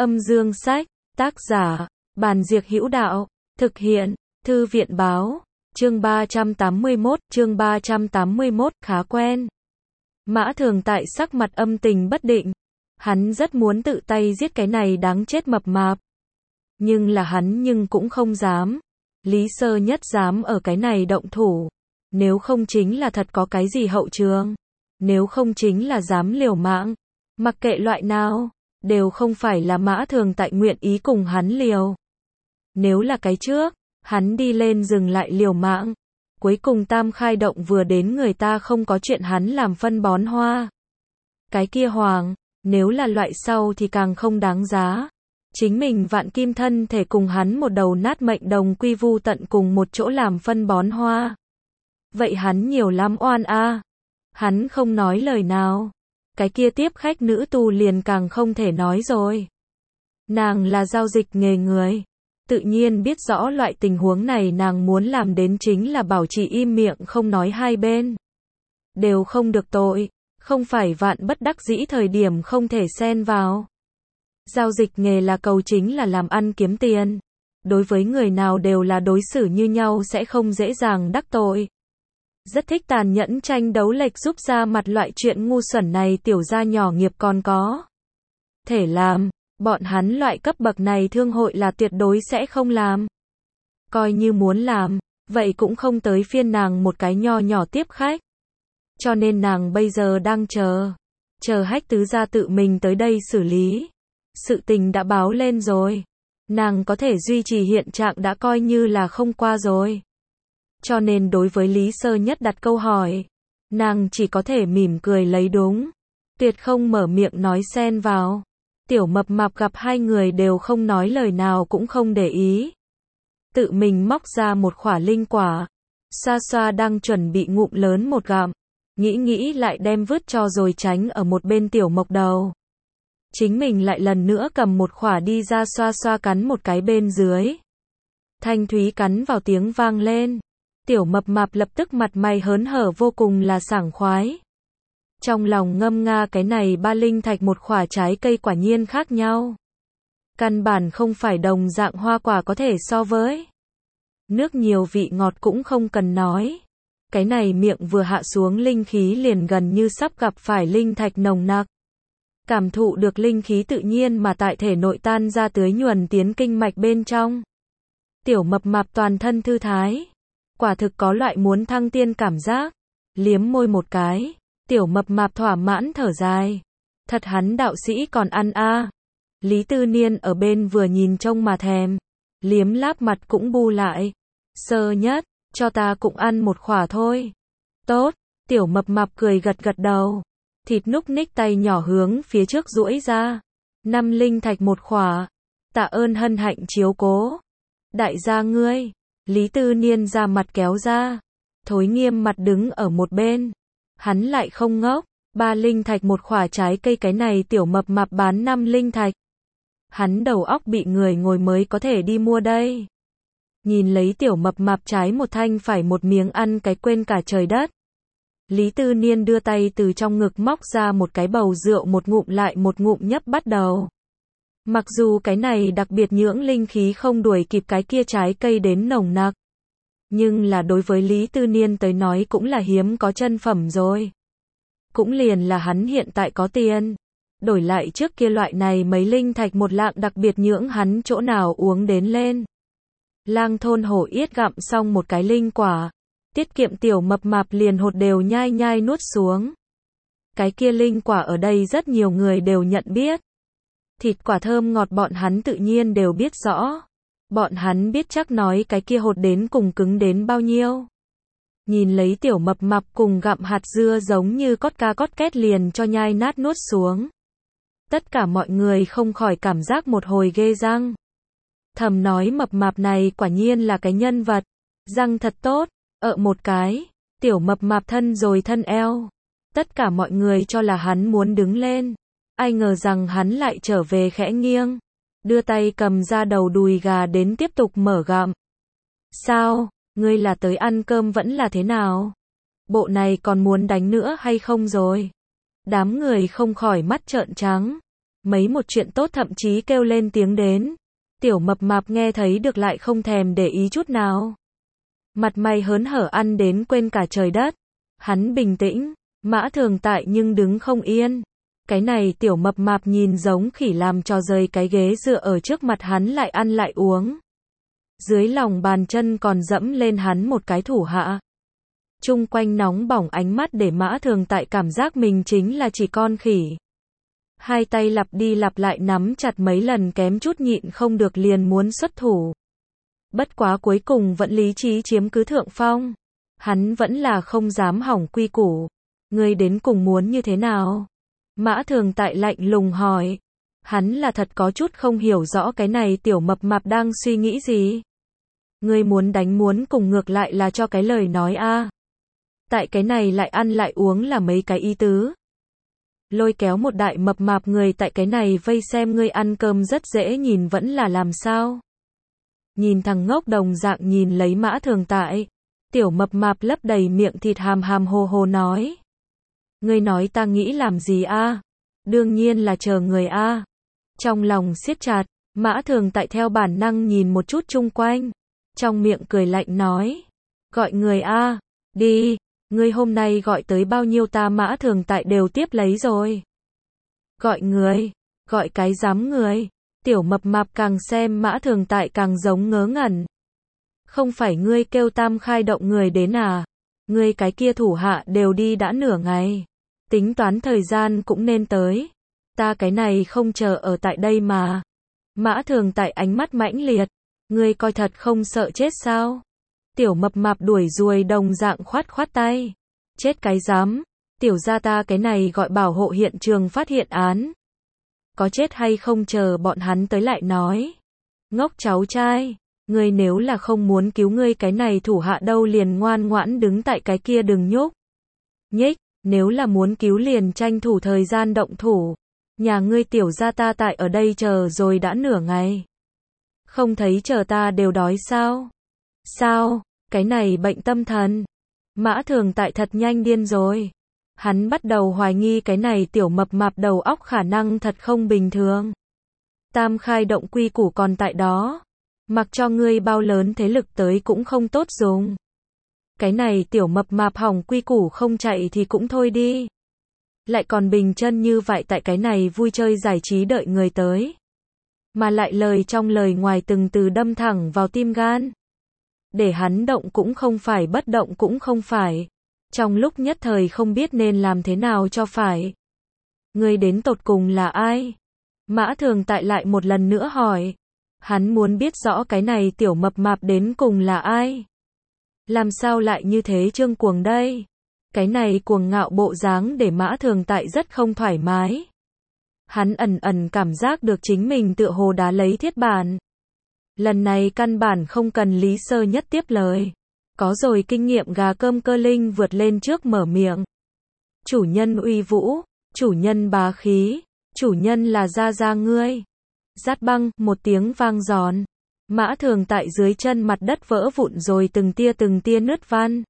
Âm dương sách, tác giả, Bàn Diệc Hữu Đạo, thực hiện, Thư viện báo, chương 381, khá quen. Mã Thường Tại sắc mặt âm tình bất định, hắn rất muốn tự tay giết cái này đáng chết mập mạp. Nhưng cũng không dám. Lý Sơ Nhất dám ở cái này động thủ. Nếu không chính là thật có cái gì hậu trường. Nếu không chính là dám liều mạng. Mặc kệ loại nào, đều không phải là Mã Thường Tại nguyện ý cùng hắn liều. Nếu là cái trước, hắn đi lên rừng lại liều mạng. Cuối cùng Tam Khai Động vừa đến người ta không có chuyện hắn làm phân bón hoa. Cái kia hoàng, nếu là loại sau thì càng không đáng giá. Chính mình vạn kim thân thể cùng hắn một đầu nát mệnh đồng quy vu tận cùng một chỗ làm phân bón hoa. Vậy hắn nhiều lắm oan a. Hắn không nói lời nào. Cái kia tiếp khách nữ tu liền càng không thể nói rồi. Nàng là giao dịch nghề người. Tự nhiên biết rõ loại tình huống này nàng muốn làm đến chính là bảo trì im miệng không nói hai bên. Đều không được tội. Không phải vạn bất đắc dĩ thời điểm không thể xen vào. Giao dịch nghề là cầu chính là làm ăn kiếm tiền. Đối với người nào đều là đối xử như nhau sẽ không dễ dàng đắc tội. Rất thích tàn nhẫn tranh đấu lệch giúp ra mặt loại chuyện ngu xuẩn này tiểu gia nhỏ nghiệp còn có thể làm. Bọn hắn loại cấp bậc này thương hội là tuyệt đối sẽ không làm. Coi như muốn làm, vậy cũng không tới phiên nàng một cái nho nhỏ tiếp khách. Cho nên nàng bây giờ đang chờ Hách tứ gia tự mình tới đây xử lý. Sự tình đã báo lên rồi. Nàng có thể duy trì hiện trạng đã coi như là không qua rồi. Cho nên đối với Lý Sơ Nhất đặt câu hỏi, nàng chỉ có thể mỉm cười lấy đúng. Tuyệt không mở miệng nói xen vào. Tiểu mập mạp gặp hai người đều không nói lời nào cũng không để ý. Tự mình móc ra một khỏa linh quả. Xoa xoa đang chuẩn bị ngụm lớn một gặm. Nghĩ lại đem vứt cho rồi tránh ở một bên tiểu mộc đầu. Chính mình lại lần nữa cầm một khỏa đi ra xoa xoa cắn một cái bên dưới. Thanh thúy cắn vào tiếng vang lên. Tiểu mập mạp lập tức mặt mày hớn hở vô cùng là sảng khoái. Trong lòng ngâm nga cái này ba linh thạch một khỏa trái cây quả nhiên khác nhau. Căn bản không phải đồng dạng hoa quả có thể so với. Nước nhiều vị ngọt cũng không cần nói. Cái này miệng vừa hạ xuống linh khí liền gần như sắp gặp phải linh thạch nồng nặc. Cảm thụ được linh khí tự nhiên mà tại thể nội tan ra tưới nhuần tiến kinh mạch bên trong. Tiểu mập mạp toàn thân thư thái. Quả thực có loại muốn thăng tiên cảm giác. Liếm môi một cái. Tiểu mập mạp thỏa mãn thở dài. Thật hắn đạo sĩ còn ăn a. Lý Tư Niên ở bên vừa nhìn trông mà thèm. Liếm láp mặt cũng bu lại. Sơ Nhất, cho ta cũng ăn một khỏa thôi. Tốt, tiểu mập mạp cười gật đầu. Thịt núc ních tay nhỏ hướng phía trước duỗi ra. 5 linh thạch một khỏa. Tạ ơn hân hạnh chiếu cố. Đại gia ngươi. Lý Tư Niên ra mặt kéo ra. Thối Nghiêm mặt đứng ở một bên. Hắn lại không ngốc. 3 linh thạch một khỏa trái cây cái này tiểu mập mạp bán 5 linh thạch. Hắn đầu óc bị người ngồi mới có thể đi mua đây. Nhìn lấy tiểu mập mạp trái một thanh phải một miếng ăn cái quên cả trời đất. Lý Tư Niên đưa tay từ trong ngực móc ra một cái bầu rượu một ngụm lại một ngụm nhấp bắt đầu. Mặc dù cái này đặc biệt nhưỡng linh khí không đuổi kịp cái kia trái cây đến nồng nặc. Nhưng là đối với Lý Tư Niên tới nói cũng là hiếm có chân phẩm rồi. Cũng liền là hắn hiện tại có tiền. Đổi lại trước kia loại này mấy linh thạch một lạng đặc biệt nhưỡng hắn chỗ nào uống đến lên. Lang thôn hổ yết gặm xong một cái linh quả. Tiết kiệm tiểu mập mạp liền hột đều nhai nuốt xuống. Cái kia linh quả ở đây rất nhiều người đều nhận biết. Thịt quả thơm ngọt bọn hắn tự nhiên đều biết rõ. Bọn hắn biết chắc nói cái kia hột đến cùng cứng đến bao nhiêu. Nhìn lấy tiểu mập mạp cùng gặm hạt dưa giống như cót ca cót két liền cho nhai nát nuốt xuống. Tất cả mọi người không khỏi cảm giác một hồi ghê răng. Thầm nói mập mạp này quả nhiên là cái nhân vật. Răng thật tốt. Một cái. Tiểu mập mạp thân rồi thân eo. Tất cả mọi người cho là hắn muốn đứng lên. Ai ngờ rằng hắn lại trở về khẽ nghiêng. Đưa tay cầm ra đầu đùi gà đến tiếp tục mở gặm. Sao, ngươi là tới ăn cơm vẫn là thế nào? Bộ này còn muốn đánh nữa hay không rồi? Đám người không khỏi mắt trợn trắng. Mấy một chuyện tốt thậm chí kêu lên tiếng đến. Tiểu mập mạp nghe thấy được lại không thèm để ý chút nào. Mặt mày hớn hở ăn đến quên cả trời đất. Hắn bình tĩnh, Mã Thường Tại nhưng đứng không yên. Cái này tiểu mập mạp nhìn giống khỉ làm trò rời cái ghế dựa ở trước mặt hắn lại ăn lại uống. Dưới lòng bàn chân còn dẫm lên hắn một cái thủ hạ. Chung quanh nóng bỏng ánh mắt để Mã Thường Tại cảm giác mình chính là chỉ con khỉ. Hai tay lặp đi lặp lại nắm chặt mấy lần kém chút nhịn không được liền muốn xuất thủ. Bất quá cuối cùng vẫn lý trí chiếm cứ thượng phong. Hắn vẫn là không dám hỏng quy củ. Ngươi đến cùng muốn như thế nào? Mã Thường Tại lạnh lùng hỏi. Hắn là thật có chút không hiểu rõ cái này tiểu mập mạp đang suy nghĩ gì. Ngươi muốn đánh muốn cùng ngược lại là cho cái lời nói a. Tại cái này lại ăn lại uống là mấy cái ý tứ. Lôi kéo một đại mập mạp người tại cái này vây xem ngươi ăn cơm rất dễ nhìn vẫn là làm sao. Nhìn thằng ngốc đồng dạng nhìn lấy Mã Thường Tại. Tiểu mập mạp lấp đầy miệng thịt hàm hàm hồ hồ nói. Ngươi nói ta nghĩ làm gì a? Đương nhiên là chờ người a. Trong lòng siết chặt, Mã Thường Tại theo bản năng nhìn một chút chung quanh. Trong miệng cười lạnh nói. Gọi người a, đi, ngươi hôm nay gọi tới bao nhiêu ta Mã Thường Tại đều tiếp lấy rồi. Gọi người, gọi cái dám người. Tiểu mập mạp càng xem Mã Thường Tại càng giống ngớ ngẩn. Không phải ngươi kêu Tam Khai động người đến à? Ngươi cái kia thủ hạ đều đi đã nửa ngày. Tính toán thời gian cũng nên tới. Ta cái này không chờ ở tại đây mà. Mã Thường Tại ánh mắt mãnh liệt. Ngươi coi thật không sợ chết sao? Tiểu mập mạp đuổi ruồi đồng dạng khoát khoát tay. Chết cái dám. Tiểu gia ta cái này gọi bảo hộ hiện trường phát hiện án. Có chết hay không chờ bọn hắn tới lại nói. Ngốc cháu trai. Ngươi nếu là không muốn cứu ngươi cái này thủ hạ đâu liền ngoan ngoãn đứng tại cái kia đừng nhúc nhích, nếu là muốn cứu liền tranh thủ thời gian động thủ. Nhà ngươi tiểu gia ta tại ở đây chờ rồi đã nửa ngày. Không thấy chờ ta đều đói sao? Sao? Cái này bệnh tâm thần. Mã Thường Tại thật nhanh điên rồi. Hắn bắt đầu hoài nghi cái này tiểu mập mạp đầu óc khả năng thật không bình thường. Tam Khai động quy củ còn tại đó. Mặc cho ngươi bao lớn thế lực tới cũng không tốt dùng. Cái này tiểu mập mạp hỏng quy củ không chạy thì cũng thôi đi. Lại còn bình chân như vậy tại cái này vui chơi giải trí đợi người tới. Mà lại lời trong lời ngoài từng từ đâm thẳng vào tim gan. Để hắn động cũng không phải bất động cũng không phải. Trong lúc nhất thời không biết nên làm thế nào cho phải. Ngươi đến tột cùng là ai? Mã Thường Tại lại một lần nữa hỏi. Hắn muốn biết rõ cái này tiểu mập mạp đến cùng là ai. Làm sao lại như thế trương cuồng đây? Cái này cuồng ngạo bộ dáng để Mã Thường Tại rất không thoải mái. Hắn ẩn ẩn cảm giác được chính mình tựa hồ đá lấy thiết bản. Lần này căn bản không cần Lý Sơ Nhất tiếp lời. Có rồi kinh nghiệm gà cơm Cơ Linh vượt lên trước mở miệng. Chủ nhân uy vũ, chủ nhân bá khí, chủ nhân là gia gia ngươi. Rát băng, một tiếng vang giòn. Mã Thường Tại dưới chân mặt đất vỡ vụn rồi từng tia nứt van.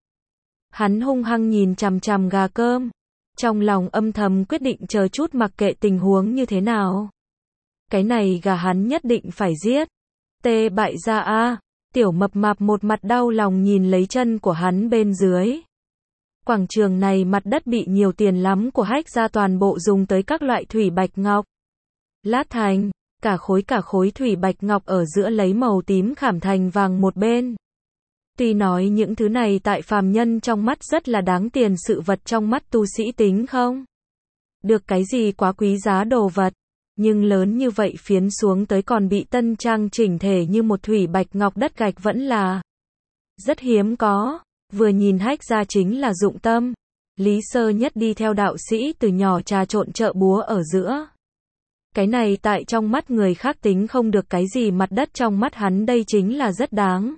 Hắn hung hăng nhìn chằm chằm gà cơm. Trong lòng âm thầm quyết định chờ chút mặc kệ tình huống như thế nào. Cái này gà hắn nhất định phải giết. Tê bại ra a. Tiểu mập mạp một mặt đau lòng nhìn lấy chân của hắn bên dưới. Quảng trường này mặt đất bị nhiều tiền lắm của Hách gia toàn bộ dùng tới các loại thủy bạch ngọc. Lát thành, cả khối thủy bạch ngọc ở giữa lấy màu tím khảm thành vàng một bên. Tuy nói những thứ này tại phàm nhân trong mắt rất là đáng tiền sự vật trong mắt tu sĩ tính không? Được cái gì quá quý giá đồ vật. Nhưng lớn như vậy phiến xuống tới còn bị tân trang chỉnh thể như một thủy bạch ngọc đất gạch vẫn là rất hiếm có. Vừa nhìn Hách gia chính là dụng tâm. Lý Sơ Nhất đi theo đạo sĩ từ nhỏ trà trộn chợ búa ở giữa. Cái này tại trong mắt người khác tính không được cái gì mặt đất trong mắt hắn đây chính là rất đáng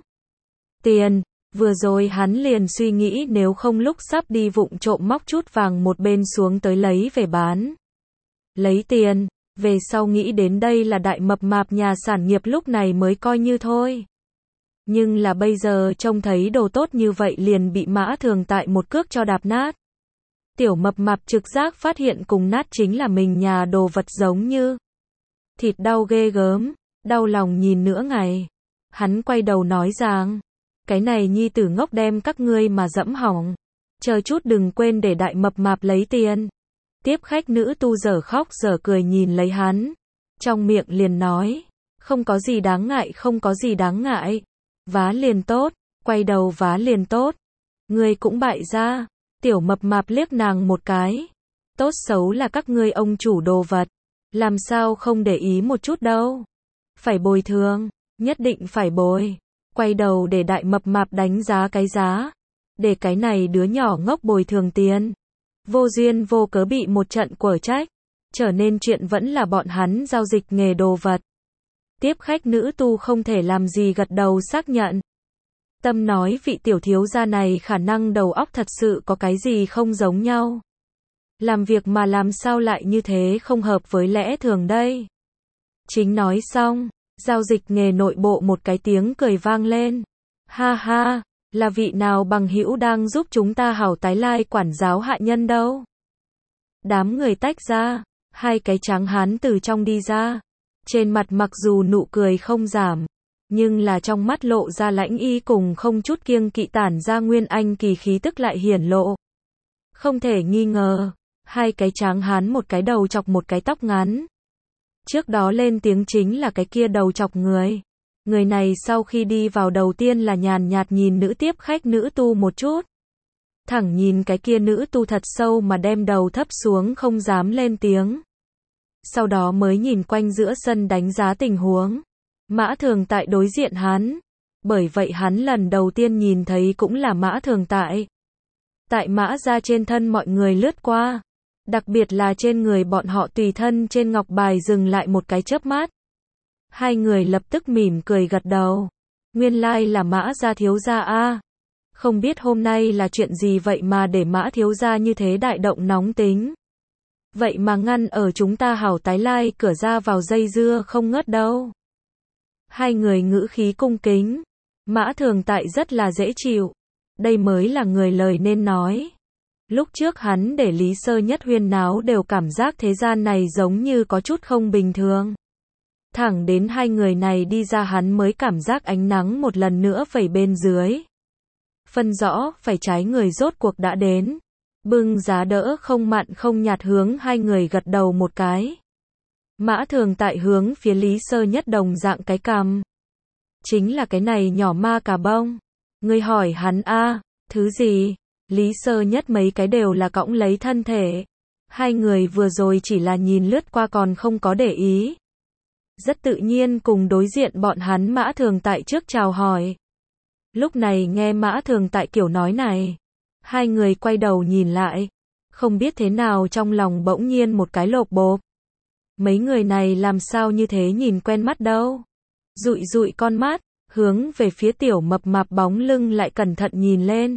tiền. Vừa rồi hắn liền suy nghĩ nếu không lúc sắp đi vụng trộm móc chút vàng một bên xuống tới lấy về bán. Lấy tiền. Về sau nghĩ đến đây là đại mập mạp nhà sản nghiệp lúc này mới coi như thôi. Nhưng là bây giờ trông thấy đồ tốt như vậy liền bị Mã Thường Tại một cước cho đạp nát. Tiểu mập mạp trực giác phát hiện cùng nát chính là mình nhà đồ vật giống như thịt đau ghê gớm, đau lòng nhìn nửa ngày. Hắn quay đầu nói rằng, cái này nhi tử ngốc đem các ngươi mà dẫm hỏng. Chờ chút đừng quên để đại mập mạp lấy tiền. Tiếp khách nữ tu dở khóc dở cười nhìn lấy hắn. Trong miệng liền nói, không có gì đáng ngại, không có gì đáng ngại. Vá liền tốt, quay đầu vá liền tốt. Ngươi cũng bại ra. Tiểu mập mạp liếc nàng một cái. Tốt xấu là các ngươi ông chủ đồ vật. Làm sao không để ý một chút đâu. Phải bồi thường, nhất định phải bồi. Quay đầu để đại mập mạp đánh giá cái giá. Để cái này đứa nhỏ ngốc bồi thường tiền. Vô duyên vô cớ bị một trận quở trách. Trở nên chuyện vẫn là bọn hắn giao dịch nghề đồ vật. Tiếp khách nữ tu không thể làm gì gật đầu xác nhận. Tâm nói vị tiểu thiếu gia này khả năng đầu óc thật sự có cái gì không giống nhau. Làm việc mà làm sao lại như thế không hợp với lẽ thường đây. Chính nói xong, giao dịch nghề nội bộ một cái tiếng cười vang lên. Ha ha, là vị nào bằng hữu đang giúp chúng ta hảo tái lai quản giáo hạ nhân đâu. Đám người tách ra, hai cái tráng hán từ trong đi ra. Trên mặt mặc dù nụ cười không giảm, nhưng là trong mắt lộ ra lãnh ý cùng không chút kiêng kỵ tản ra nguyên anh kỳ khí tức lại hiển lộ. Không thể nghi ngờ, hai cái tráng hán một cái đầu chọc một cái tóc ngắn. Trước đó lên tiếng chính là cái kia đầu chọc người. Người này sau khi đi vào đầu tiên là nhàn nhạt nhìn nữ tiếp khách nữ tu một chút. Thẳng nhìn cái kia nữ tu thật sâu mà đem đầu thấp xuống không dám lên tiếng. Sau đó mới nhìn quanh giữa sân đánh giá tình huống. Mã Thường Tại đối diện hắn. Bởi vậy hắn lần đầu tiên nhìn thấy cũng là Mã Thường Tại. Tại Mã ra trên thân mọi người lướt qua. Đặc biệt là trên người bọn họ tùy thân trên ngọc bài dừng lại một cái chớp mắt. Hai người lập tức mỉm cười gật đầu. Nguyên lai là Mã gia thiếu gia a. Không biết hôm nay là chuyện gì vậy mà để Mã thiếu gia như thế đại động nóng tính. Vậy mà ngăn ở chúng ta hảo tái lai cửa ra vào dây dưa không ngớt đâu. Hai người ngữ khí cung kính. Mã Thường Tại rất là dễ chịu. Đây mới là người lời nên nói. Lúc trước hắn để Lý Sơ Nhất huyên náo đều cảm giác thế gian này giống như có chút không bình thường. Thẳng đến hai người này đi ra hắn mới cảm giác ánh nắng một lần nữa vẩy bên dưới. Phân rõ phải trái người rốt cuộc đã đến. Bưng giá đỡ không mặn không nhạt hướng hai người gật đầu một cái. Mã Thường Tại hướng phía Lý Sơ Nhất đồng dạng cái cằm. Chính là cái này nhỏ ma cà bông. Ngươi hỏi hắn a, thứ gì? Lý Sơ Nhất mấy cái đều là cõng lấy thân thể. Hai người vừa rồi chỉ là nhìn lướt qua còn không có để ý. Rất tự nhiên cùng đối diện bọn hắn Mã Thường Tại trước chào hỏi. Lúc này nghe Mã Thường Tại kiểu nói này. Hai người quay đầu nhìn lại. Không biết thế nào trong lòng bỗng nhiên một cái lộp bộp. Mấy người này làm sao như thế nhìn quen mắt đâu. Dụi dụi con mắt, hướng về phía tiểu mập mạp bóng lưng lại cẩn thận nhìn lên.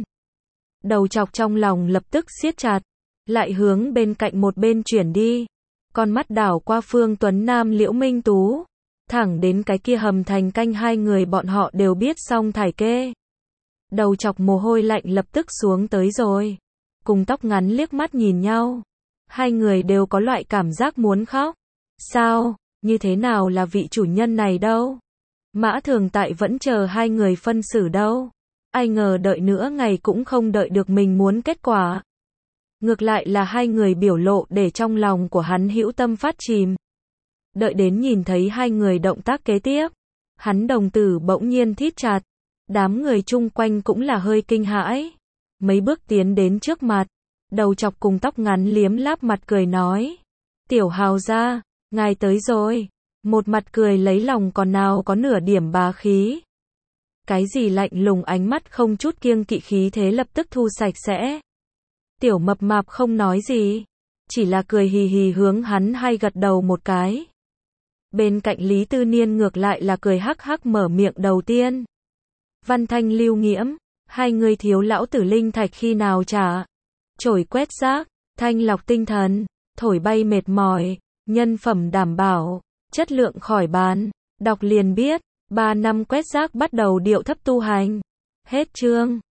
Đầu chọc trong lòng lập tức siết chặt. Lại hướng bên cạnh một bên chuyển đi. Con mắt đảo qua Phương Tuấn Nam Liễu Minh Tú. Thẳng đến cái kia hầm thành canh hai người bọn họ đều biết xong thải kê. Đầu chọc mồ hôi lạnh lập tức xuống tới rồi. Cùng tóc ngắn liếc mắt nhìn nhau. Hai người đều có loại cảm giác muốn khóc. Sao, như thế nào là vị chủ nhân này đâu? Mã Thường Tại vẫn chờ hai người phân xử đâu. Ai ngờ đợi nữa ngày cũng không đợi được mình muốn kết quả. Ngược lại là hai người biểu lộ để trong lòng của hắn hữu tâm phát chìm. Đợi đến nhìn thấy hai người động tác kế tiếp. Hắn đồng tử bỗng nhiên thít chặt. Đám người chung quanh cũng là hơi kinh hãi. Mấy bước tiến đến trước mặt. Đầu chọc cùng tóc ngắn liếm láp mặt cười nói. Tiểu hào gia, ngài tới rồi. Một mặt cười lấy lòng còn nào có nửa điểm bá khí. Cái gì lạnh lùng ánh mắt không chút kiêng kỵ khí thế lập tức thu sạch sẽ. Tiểu mập mạp không nói gì. Chỉ là cười hì hì hướng hắn hay gật đầu một cái. Bên cạnh Lý Tư Niên ngược lại là cười hắc hắc mở miệng đầu tiên. Văn Thanh Lưu Nghiễm, hai người thiếu lão tử linh thạch khi nào trả? Chổi quét rác, thanh lọc tinh thần, thổi bay mệt mỏi, nhân phẩm đảm bảo, chất lượng khỏi bàn, đọc liền biết, 3 năm quét rác bắt đầu điệu thấp tu hành. Hết chương.